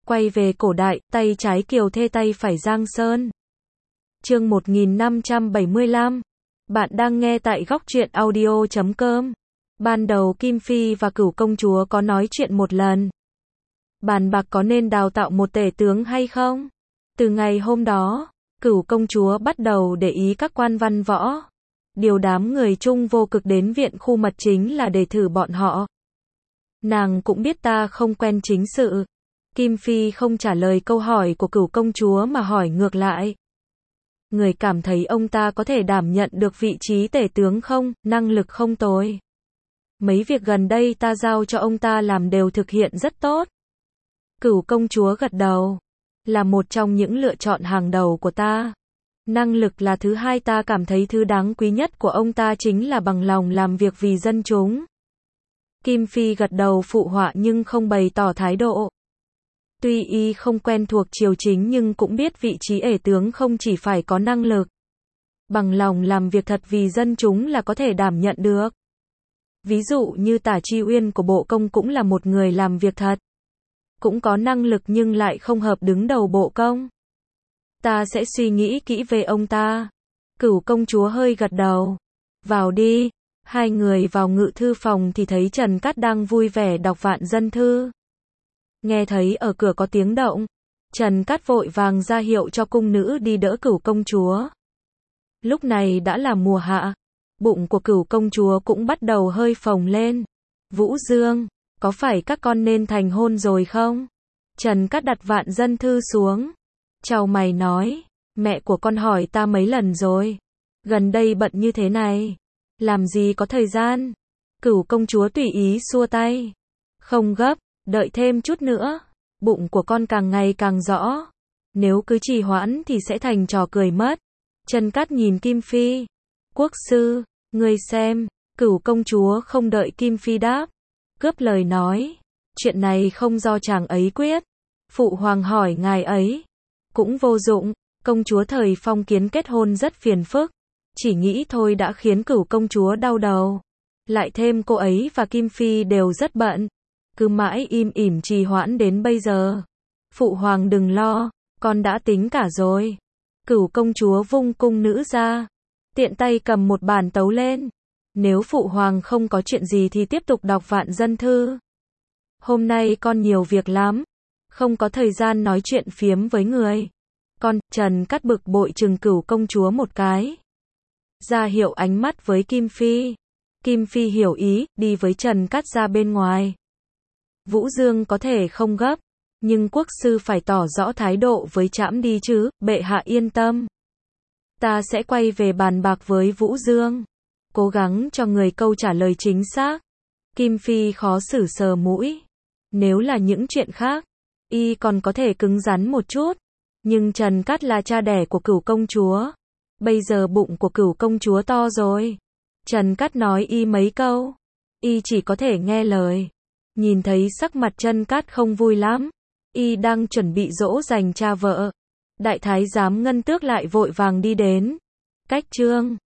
Quay về cổ đại, tay trái Kiều Thê tay phải Giang Sơn. Chương 1575. Bạn đang nghe tại góc truyện audio.com. Ban đầu Kim Phi và Cửu công chúa có nói chuyện một lần. Bàn bạc có nên đào tạo một tể tướng hay không? Từ ngày hôm đó, Cửu công chúa bắt đầu để ý các quan văn võ. Điều đám người Trung vô cực đến viện khu mật chính là để thử bọn họ. Nàng cũng biết ta không quen chính sự. Kim Phi không trả lời câu hỏi của Cửu công chúa mà hỏi ngược lại. Người cảm thấy ông ta có thể đảm nhận được vị trí tể tướng không? Năng lực không tồi. Mấy việc gần đây ta giao cho ông ta làm đều thực hiện rất tốt. Cửu công chúa gật đầu. Là một trong những lựa chọn hàng đầu của ta. Năng lực là thứ hai, ta cảm thấy thứ đáng quý nhất của ông ta chính là bằng lòng làm việc vì dân chúng. Kim Phi gật đầu phụ họa nhưng không bày tỏ thái độ. Tuy y không quen thuộc triều chính nhưng cũng biết vị trí ể tướng không chỉ phải có năng lực. Bằng lòng làm việc thật vì dân chúng là có thể đảm nhận được. Ví dụ như Tả Chi Uyên của Bộ Công cũng là một người làm việc thật. Cũng có năng lực nhưng lại không hợp đứng đầu Bộ Công. Ta sẽ suy nghĩ kỹ về ông ta. Cửu công chúa hơi gật đầu. Vào đi. Hai người vào ngự thư phòng thì thấy Trần Cát đang vui vẻ đọc vạn dân thư. Nghe thấy ở cửa có tiếng động, Trần Cát vội vàng ra hiệu cho cung nữ đi đỡ Cửu công chúa. Lúc này đã là mùa hạ, bụng của Cửu công chúa cũng bắt đầu hơi phồng lên. Vũ Dương, có phải các con nên thành hôn rồi không? Trần Cát đặt vạn dân thư xuống. Chào mày nói, mẹ của con hỏi ta mấy lần rồi. Gần đây bận như thế này, làm gì có thời gian. Cửu công chúa tùy ý xua tay. Không gấp, đợi thêm chút nữa. Bụng của con càng ngày càng rõ. Nếu cứ trì hoãn thì sẽ thành trò cười mất. Trần Cát nhìn Kim Phi. Quốc sư, ngươi xem. Cửu công chúa không đợi Kim Phi đáp, cướp lời nói. Chuyện này không do chàng ấy quyết. Phụ hoàng hỏi ngài ấy. Cũng vô dụng. Công chúa thời phong kiến kết hôn rất phiền phức. Chỉ nghĩ thôi đã khiến Cửu công chúa đau đầu. Lại thêm cô ấy và Kim Phi đều rất bận. Cứ mãi im ỉm trì hoãn đến bây giờ. Phụ hoàng đừng lo, con đã tính cả rồi. Cửu công chúa vung cung nữ ra. Tiện tay cầm một bản tấu lên. Nếu phụ hoàng không có chuyện gì thì tiếp tục đọc vạn dân thư. Hôm nay con nhiều việc lắm. Không có thời gian nói chuyện phiếm với người. Con, Trần Cát bực bội trừng Cửu công chúa một cái. Ra hiệu ánh mắt với Kim Phi. Kim Phi hiểu ý, đi với Trần Cát ra bên ngoài. Vũ Dương có thể không gấp, nhưng quốc sư phải tỏ rõ thái độ với trẫm đi chứ, bệ hạ yên tâm. Ta sẽ quay về bàn bạc với Vũ Dương. Cố gắng cho người câu trả lời chính xác. Kim Phi khó xử sờ mũi. Nếu là những chuyện khác, y còn có thể cứng rắn một chút. Nhưng Trần Cát là cha đẻ của Cửu công chúa. Bây giờ bụng của Cửu công chúa to rồi. Trần Cát nói y mấy câu, y chỉ có thể nghe lời. Nhìn thấy sắc mặt Trần Cát không vui lắm. Y đang chuẩn bị dỗ dành cha vợ. Đại thái giám Ngân Tước lại vội vàng đi đến. Cách trương.